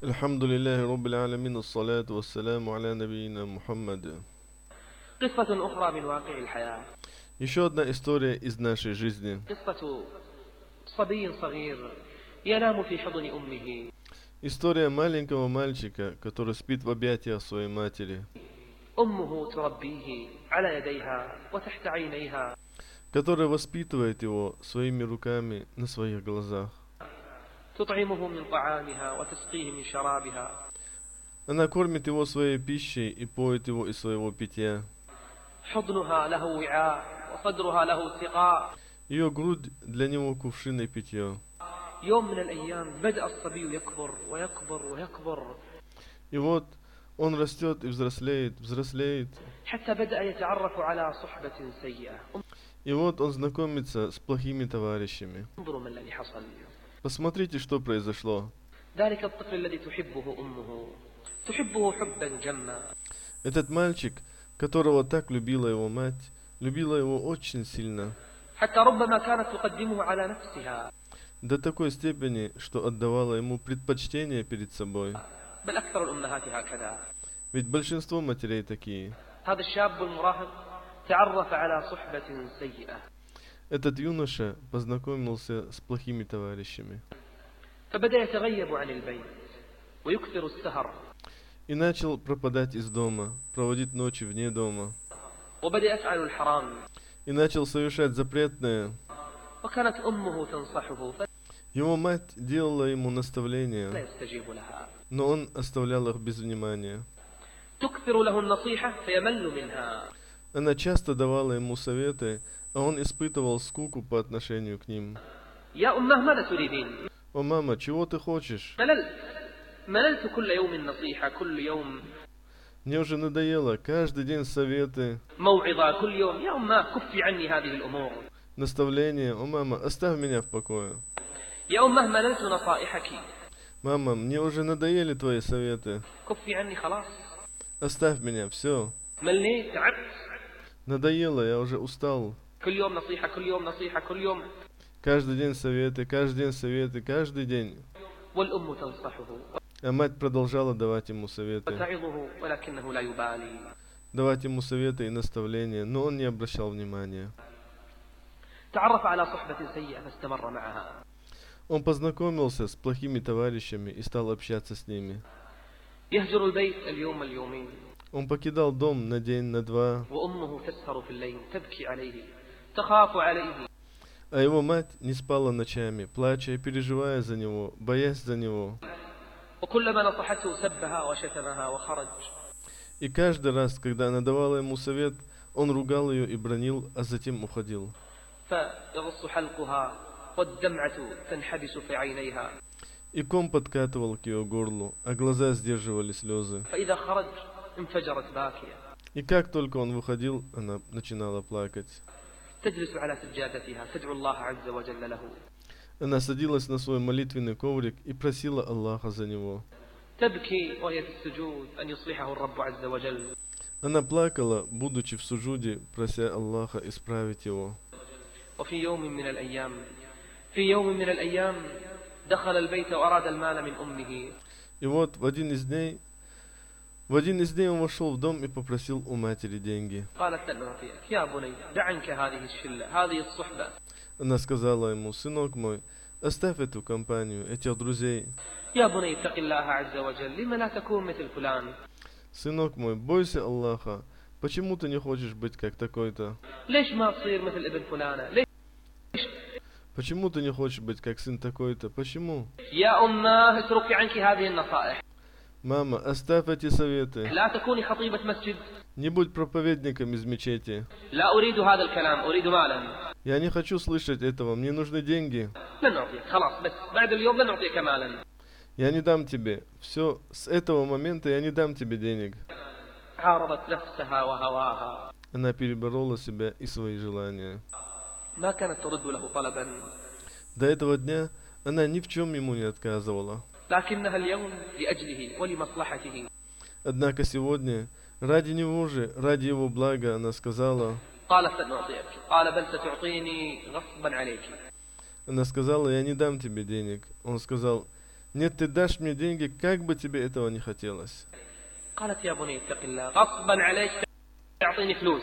الحمد لله رب العالمين الصلاة والسلام على نبينا Мухаммад. قصة أخرى من واقع الحياة. Еще одна история из нашей жизни. قصة صبي صغير ينام في حضن أمه. История маленького мальчика, который спит в объятиях своей матери, أمه تربيه على يديها وتحت عينيها. который воспитывает его своими руками на своих глазах. تطعمه من طعامها وتسقيه من شرابها. Она кормит его своей пищей и поет его из своего питья. حضنها له وعاء وصدرها له سقاء. Ее грудь для него кувшин и питье. يوم من الأيام بدأ الصبي يكبر ويكبر ويكبر. И вот он растет и взрослеет. حتى بدأ يتعرف على صحبة سيئة. И вот он знакомится с плохими товарищами. انظروا ما الذي حصل. Посмотрите, что произошло. ذلك الطفل الذي تحبه أمه تحبه حبا جما. Этот мальчик, которого так любила его мать, любила его очень сильно. حتى ربما كانت تقدمه على نفسها. До такой степени, что отдавала ему предпочтение перед собой. بل أكثر الأمهات هكذا. Ведь большинство матерей такие. هذا الشاب المراهق تعرف على صحبة سيئة. Этот юноша познакомился с плохими товарищами. فبدأ يتغيب عن البيت ويكثر السهر. И начал пропадать из дома, проводить ночи вне дома. وبدأ يفعل الحرام. И начал совершать запретное. وكانت أمه تنصحه Его мать делала ему فلا наставления, يستجيب لها. но он оставлял их без внимания. تكثر له النصيحة فيمل منها. Она часто давала ему советы, а он испытывал скуку по отношению к ним. يا أمه ماذا تريدين؟ «О, мама, чего ты хочешь? مللت كل يوم النصيحة كل يوم Мне уже надоело каждый день советы, موعظة كل يوم. يا أمه كفي عني هذه الأمور. наставления. О, мама, оставь меня в покое. يا أمه مللت نصائحك. Мама, мне уже надоели твои советы. كفي عني خلاص. Оставь меня, все. مليت تعبت. Надоело, я уже устал. كل يوم نصيحة كل يوم نصيحة كل يوم. Каждый день советы, каждый день советы, каждый день. والأم تنصحه А мать продолжала давать ему советы. وتعظه ولكنه لا يبالي. Давать ему советы и наставления, но он не обращал внимания. تعرف على صحبة سيئة فاستمر معها. Он познакомился с плохими товарищами и стал общаться с ними. يهجر البيت اليوم اليومين. Он покидал дом на день, на два, وأمه تسهر في الليل تبكي عليه تخاف عليه. а его мать не спала ночами, плача и переживая за него, боясь за него. وكلما نصحته سبها وشتمها وخرج. И каждый раз, когда она давала ему совет, он ругал ее и бранил, а затем уходил. فيغص حلقها والدمعة تنحبس في عينيها. И ком подкатывал к ее горлу, а глаза сдерживали слезы. فإذا خرج انفجرت باكية. И как только он выходил, она начинала плакать. تجلس على سجادتها تدعو الله عز وجل له. Она садилась на свой молитвенный коврик и просила Аллаха за него. تبكي وهي في السجود أن يصلحه الرب عز وجل. Она плакала, будучи в суджуде, прося Аллаха исправить его. وفي يوم من الأيام دخل البيت وأراد المال من أمه. И вот в один из дней он вошел в дом и попросил у матери деньги. قالت لن أعطيك يا بني دع عنك هذه الشلة هذه الصحبة. Она сказала ему: сынок мой, оставь эту компанию, этих друзей. يا بني اتق الله عز وجل لما لا تكون مثل فلان. Сынок мой, бойся Аллаха. Почему ты не хочешь быть как такой-то? ليش ما تصير مثل ابن فلانة؟ ليش؟ Почему ты не хочешь быть как сын такой-то? Почему? يا أمه اتركي عنك هذه النصائح. Мама, оставь эти советы. لا تكوني خطيبة مسجد. Не будь проповедником из мечети. لا أريد هذا الكلام أريد مالا. Я не хочу слышать этого, мне нужны деньги. لن أعطيك خلاص بس بعد اليوم لن أعطيك مالا. Я не дам тебе. Все, с этого момента я не дам тебе денег. عارضت نفسها وهواها. Она переборола себя и свои желания. ما كانت ترد له طلبا. До этого дня она ни в чем ему не отказывала. لكنها اليوم لأجله ولمصلحته. Однако сегодня, ради него же, ради его блага, она сказала: قالت لن أعطيك. قال بل ستعطيني غصبا عليك. Она сказала: я не дам тебе денег. Он сказал: Нет, ты дашь мне деньги, как бы тебе этого не хотелось. قالت: يا بني اتق الله غصبا عليك تعطيني فلوس.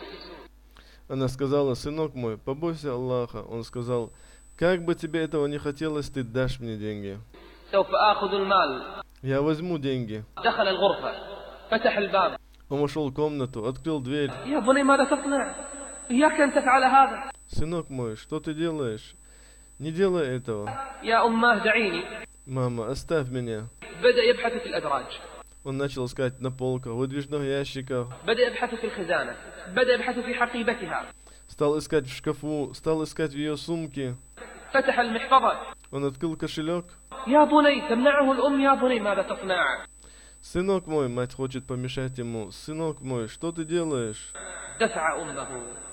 Она сказала: сынок мой, побойся Аллаха. Он сказал: как бы тебе этого не хотелось, ты дашь мне деньги. سوف آخذ المال. Я возьму деньги. دخل الغرفة فتح الباب. Он вошел в комнату, открыл дверь. يا بني ماذا تصنع؟ إياك أن تفعل هذا. Сынок мой, что ты делаешь? Не делай этого. يا أماه دعيني. Мама, оставь меня. بدأ يبحث في الأدراج. Он начал искать на полках, выдвижных ящиках. بدأ يبحث في الخزانة. بدأ يبحث في حقيبتها. Стал искать в шкафу, стал искать в ее сумке. فتح المحفظة. Он открыл кошелек. يا بني تمنعه الأم. يا بني ماذا تصنع؟ Сынок мой, мать хочет помешать ему. Сынок мой, что ты делаешь? دفع أمه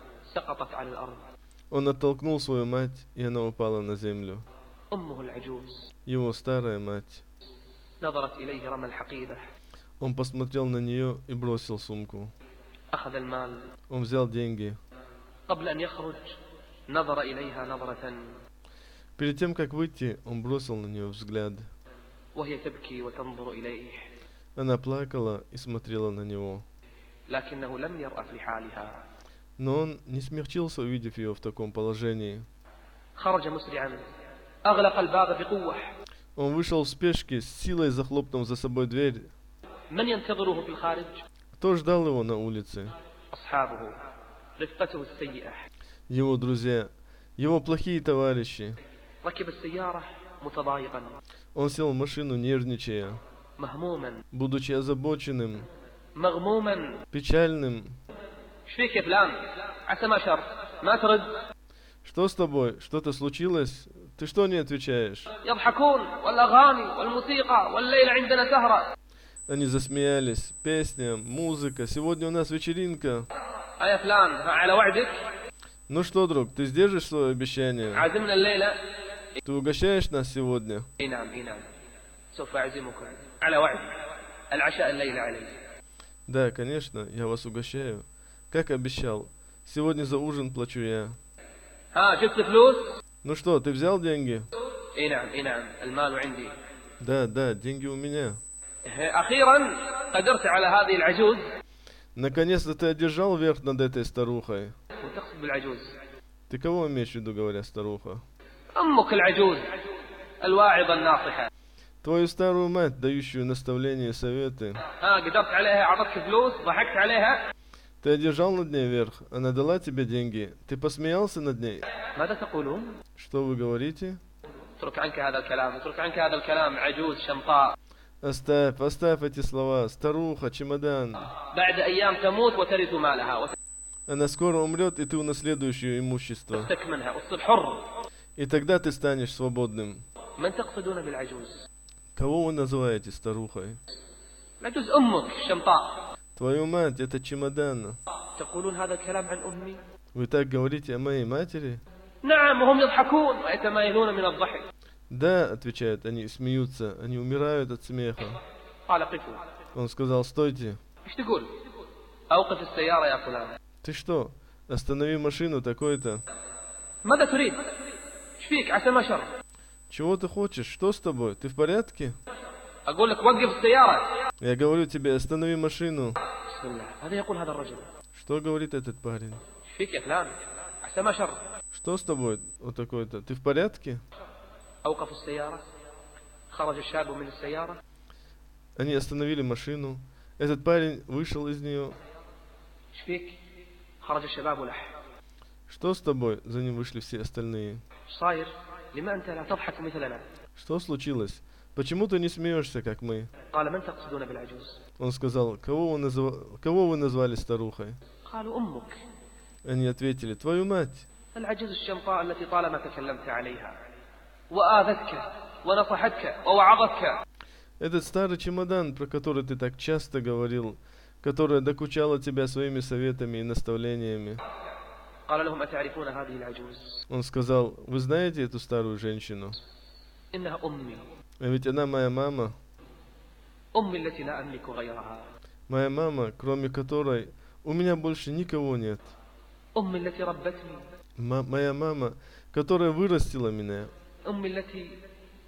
سقطت على الأرض. Он оттолкнул свою мать, и она упала на землю. أمه العجوز Его старая мать. نظرت إليه رمى الحقيبة. Он посмотрел на нее и бросил сумку. أخذ المال. Он взял деньги. قبل أن يخرج نظر إليها نظرة Перед тем, как выйти, он бросил на нее взгляд. وهي تبكي وتنظر إليه. Она плакала и смотрела на него. لكنه لم يرأف لحالها. Но он не смягчился, увидев ее в таком положении. خرج مسرعا أغلق الباب بقوة. Он вышел в спешке, с силой захлопнув за собой дверь. من ينتظره في الخارج؟ Кто ждал его на улице? أصحابه رفقته السيئة. Его друзья, его плохие товарищи. ركب السيارة متضايقا Он сел в машину, нервничая, مهموما будучи озабоченным, مغموما. печальным. ايش فيك يا فلان؟ عسى ما شر ما ترد. Что с тобой? Что-то случилось? Ты что не отвечаешь? يضحكون والأغاني والموسيقى والليلة عندنا سهرة. Они засмеялись. Песня, музыка. Сегодня у нас вечеринка. يا فلان على وعدك. Ну что, друг, ты сдержишь свое обещание? عازمنا الليلة. Ты угощаешь нас сегодня? اي نعم سوف أعزمكم على وعد. العشاء الليلة علي. Да, конечно, я вас угощаю. Как обещал. Сегодня за ужин плачу я. ها جبت فلوس؟ Ну что, ты взял деньги? اي نعم المال عندي. Да, деньги у меня. أخيرا قدرت على هذه العجوز. Наконец-то ты одержал верх над этой старухой. وتقصد بالعجوز Ты кого имеешь в виду, говоря старуха? أمك العجوز الواعظة الناصحة. Твою старую мать, дающую наставления и советы. ها قدرت عليها أعطتك فلوس ضحكت عليها. Ты одержал над ней верх, она дала тебе деньги. Ты посмеялся над ней? ماذا تقولون؟ Что вы говорите? اترك عنك هذا الكلام اترك عنك هذا الكلام عجوز شمطاء. Оставь эти слова. Старуха, чемодан. بعد أيام تموت وترث مالها Она скоро умрет, и ты унаследуешь ее имущество. وتفتك منها وتصير حر. И тогда ты станешь свободным. من تقصدون بالعجوز؟ Кого вы называете старухой? العجوز أمك شمطاء. Твою мать, это чемодан. تقولون هذا الكلام عن أمي؟ Вы так говорите о моей матери? نعم وهم يضحكون ويتمايلون من الضحك. Да, отвечают, они смеются, они умирают от смеха. قال قفوا. Он сказал: стойте. ايش تقول؟ أوقف السيارة يا فلان. Ты что? Останови машину такой-то. ماذا تريد؟ ايش فيك عسى ما شر؟ Чего ты хочешь? Что с тобой? Ты в порядке? أقول لك وقف السيارة. Я говорю тебе, останови машину. بسم الله هذا يقول هذا الرجل. Что говорит этот парень? ايش فيك يا فلان؟ عسى ما شر. Что с тобой? Вот такой-то. Ты в порядке? أوقفوا السيارة. خرج الشاب من السيارة. Они остановили машину. Этот парень вышел из нее. ايش فيك؟ خرج الشباب لح. Что с тобой? За ним вышли все остальные. ايش صاير؟ لما أنت لا تضحك مثلنا؟ Что случилось? Почему ты не смеешься, как мы? قال من تقصدون بالعجوز؟ Он сказал: кого вы назвали старухой? قالوا أمك. Они ответили: твою мать. العجوز الشمطاء التي طالما تكلمت عليها وآذتك ونصحتك ووعظتك. Этот старый чемодан, про который ты так часто говорил, которая докучала тебя своими советами и наставлениями. قال لهم أتعرفون هذه العجوز؟ Он сказал: вы знаете эту старую женщину? إنها أمي. А ведь она моя мама. أمي التي لا أملك غيرها. Моя мама, кроме которой у меня больше никого нет. أمي التي ربتني. Моя мама, которая вырастила меня. أمي التي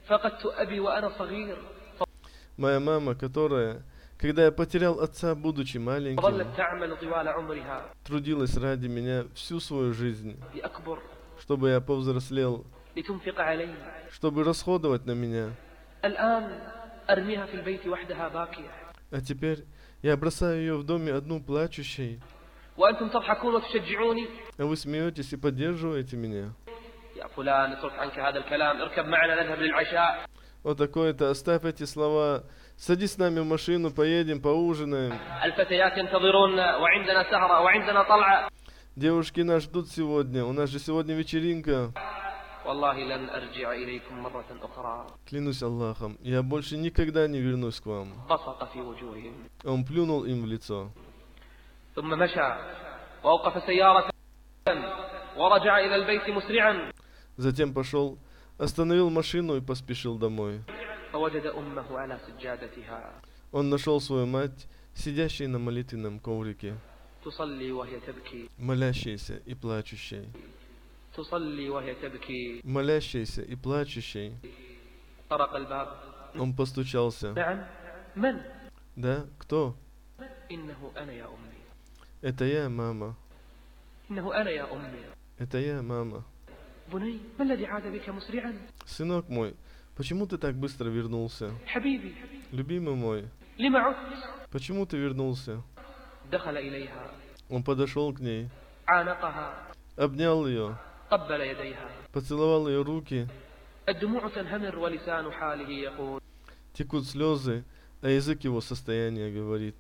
فقدت أبي وأنا صغير Моя мама, которая, когда я потерял отца, будучи маленьким, وظلت تعمل طوال عمرها трудилась ради меня всю свою жизнь, لأكبر чтобы я повзрослел, لتنفق علي. чтобы расходовать на меня. الآن أرميها في البيت وحدها باكية А теперь я бросаю ее в доме одну плачущей, وأنتم تضحكون وتشجعوني. а вы смеетесь и поддерживаете меня. يا فلان اترك عنك هذا الكلام، اركب معنا نذهب للعشاء. Вот такое-то, оставь эти слова, садись с нами в машину, поедем, поужинаем. الفتيات ينتظروننا وعندنا سهرة وعندنا طلعة. Девушки нас ждут сегодня, у нас же сегодня вечеринка. والله لن أرجع إليكم مرة أخرى. Клянусь Аллахом, я больше никогда не вернусь к вам. بصق في وجوههم. Он плюнул им в лицо. ثم مشى وأوقف سيارة ورجع إلى البيت مسرعا. Затем пошел, остановил машину и поспешил домой. فوجد أمه على سجادتها. Он нашел свою мать, сидящей на молитвенном коврике, تصلي وهي تبكي. молящейся и плачущей. تصلي وهي تبكي. Молящейся и плачущей. طرق الباب. Он постучался. نعم. من؟ Да, кто? إنه أنا يا أمي. Это я, мама. إنه أنا يا أمي. Это я, мама. بني ما الذي عاد بك مسرعا؟ Сынок мой, почему ты так быстро вернулся? حبيبي Любимый мой, لما عدت؟ почему ты вернулся? دخل إليها. Он подошел к ней, عانقها. обнял ее, قبل يديها. поцеловал ее руки. الدموع تنهمر ولسان حاله يقول Текут слезы, а язык его состояния говорит: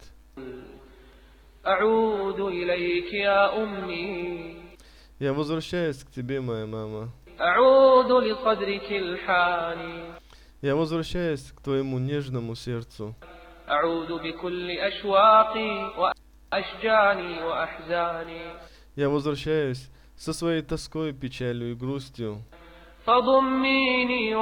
أعود إليك يا أمي. я возвращаюсь к тебе, моя мама. أعود لصدرك الحاني. Я возвращаюсь к твоему нежному сердцу. أعود بكل أشواقي وأشجاني وأحزاني. Я возвращаюсь со своей тоской, печалью и грустью. فضميني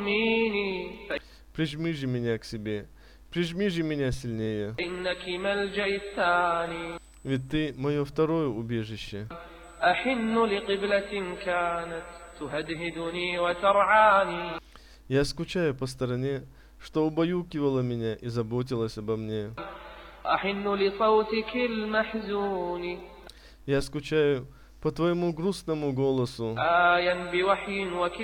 وضميني Прижми же меня к себе, прижми же меня сильнее. إنك ملجئي الثاني. Ведь ты мое второе убежище. أحن لقبلة كانت تهدهدني وترعاني. Я скучаю по стороне, что убаюкивала меня и заботилась обо мне. أحن لصوتك المحزون. Я скучаю по твоему грустному голосу, آيا بوحي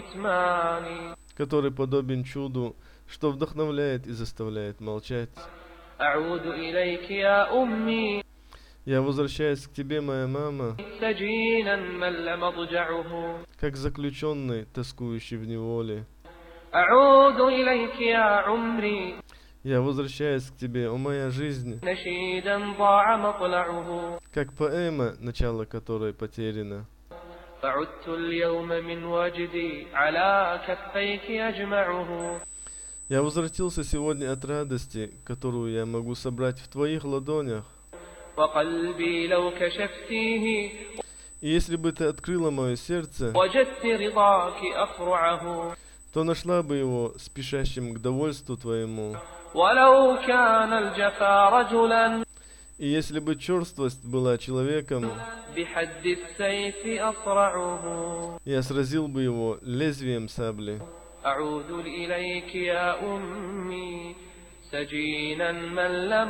وكتمان. который подобен чуду, что вдохновляет и заставляет молчать. أعود إليك يا أمي. Я возвращаюсь к тебе, моя мама, سجينا مل مضجعه. как заключенный, тоскующий в неволе. أعود إليك يا عمري. Я возвращаюсь к тебе, о моя жизнь, نشيدا ضاع مطلعه. как поэма, начало которой потеряно. فعدت اليوم من وجدي على كفيك أجمعه. Я возвратился сегодня от радости, которую я могу собрать в твоих ладонях. وقلبي لو كشفتيه И если бы ты открыла мое сердце, وجدت رضاك أفرعه. то нашла бы его спешащим к довольству твоему. ولو كان الجفا رجلا И если бы черствость была человеком, بحد السيف أصرعه. я сразил бы его лезвием сабли. أعود إليك يا أمي سجينا مل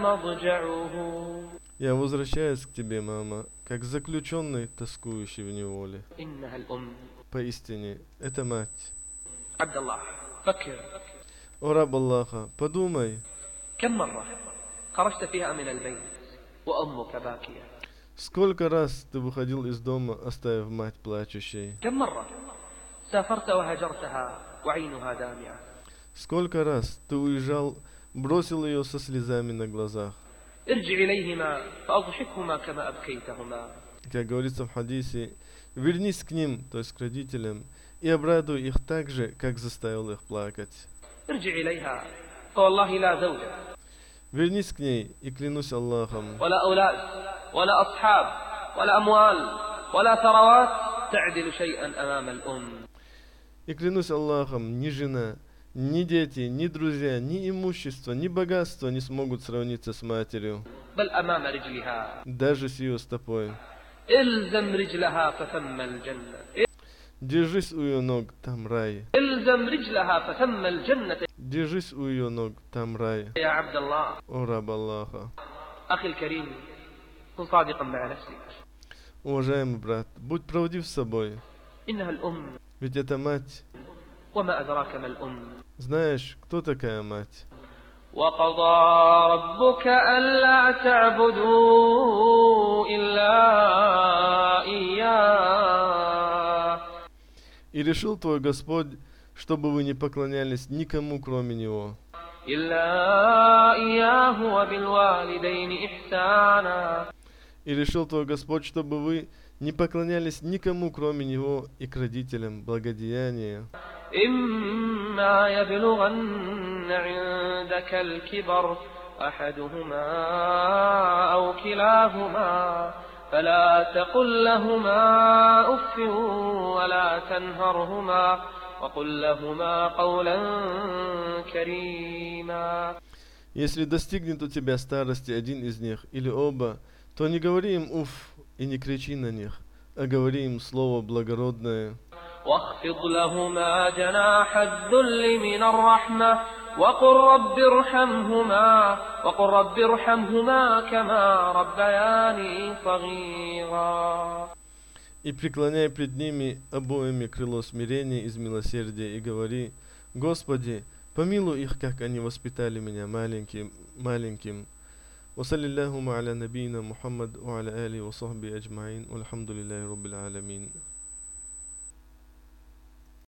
مضجعه. Я возвращаюсь к тебе, мама, как заключенный, тоскующий в неволе. إنها الأم. Поистине, это мать. عبد الله فكر. О раб Аллаха, подумай, كم مرة خرجت فيها من البيت وأمك باكية؟ сколько раз ты выходил из дома, оставив мать плачущей? كم مرة سافرت وهجرتها وعينها دامعة؟ Сколько раз ты уезжал, бросил ее со слезами на глазах? ارجع إليهما فأضحكهما كما أبكيتهما. Как говорится в хадисе, вернись к ним, то есть к родителям, и обрадуй их так же, как заставил их плакать. ارجع إليها فوالله لا زوجة Вернись к ней, и клянусь Аллахом, ولا أولاد ولا أصحاب ولا أموال ولا ثروات تعدل شيئا أمام الأم. и клянусь Аллахом, ни жена, ни дети, ни друзья, ни имущество, ни богатство не смогут сравниться с матерью, بل أمام رجلها. даже с ее стопой. إلزم رجلها فثم الجنة. Держись у ее ног, там рай. الزم رجلها فثم الجنة. Держись у ее ног, там рай. يا عبد الله. О раб Аллаха. أخي الكريم، كن صادقا مع نفسك. Уважаемый брат, будь правдив с собой. إنها الأم. Ведь это мать. وما أدراك ما الأم. Знаешь, кто такая мать? وقضى ربك ألا تعبدوا إلا إياه. И решил твой Господь, чтобы вы не поклонялись никому, кроме Него. إلا إياه وبالوالدين إحسانا. И решил твой Господь, чтобы вы не поклонялись никому, кроме Него, и к родителям благодеяния. إما يبلغن عندك الكبر أحدهما أو كلاهما فلا تقل لهما أف ولا تنهرهما وقل لهما قولا كريما. Если достигнет у тебя старости один из них или оба, то не говори им уф и не кричи на них, а говори им слово благородное. واخفض لهما جناح الذل من الرحمة وقل رب ارحمهما كما ربياني صغيرا. И преклоняй пред ними обоими крыло смирения из милосердия и говори: Господи, помилуй их, как они воспитали меня маленьким. وصلى اللهم على نبينا محمد وعلى آله وصحبه أجمعين والحمد لله رب العالمين.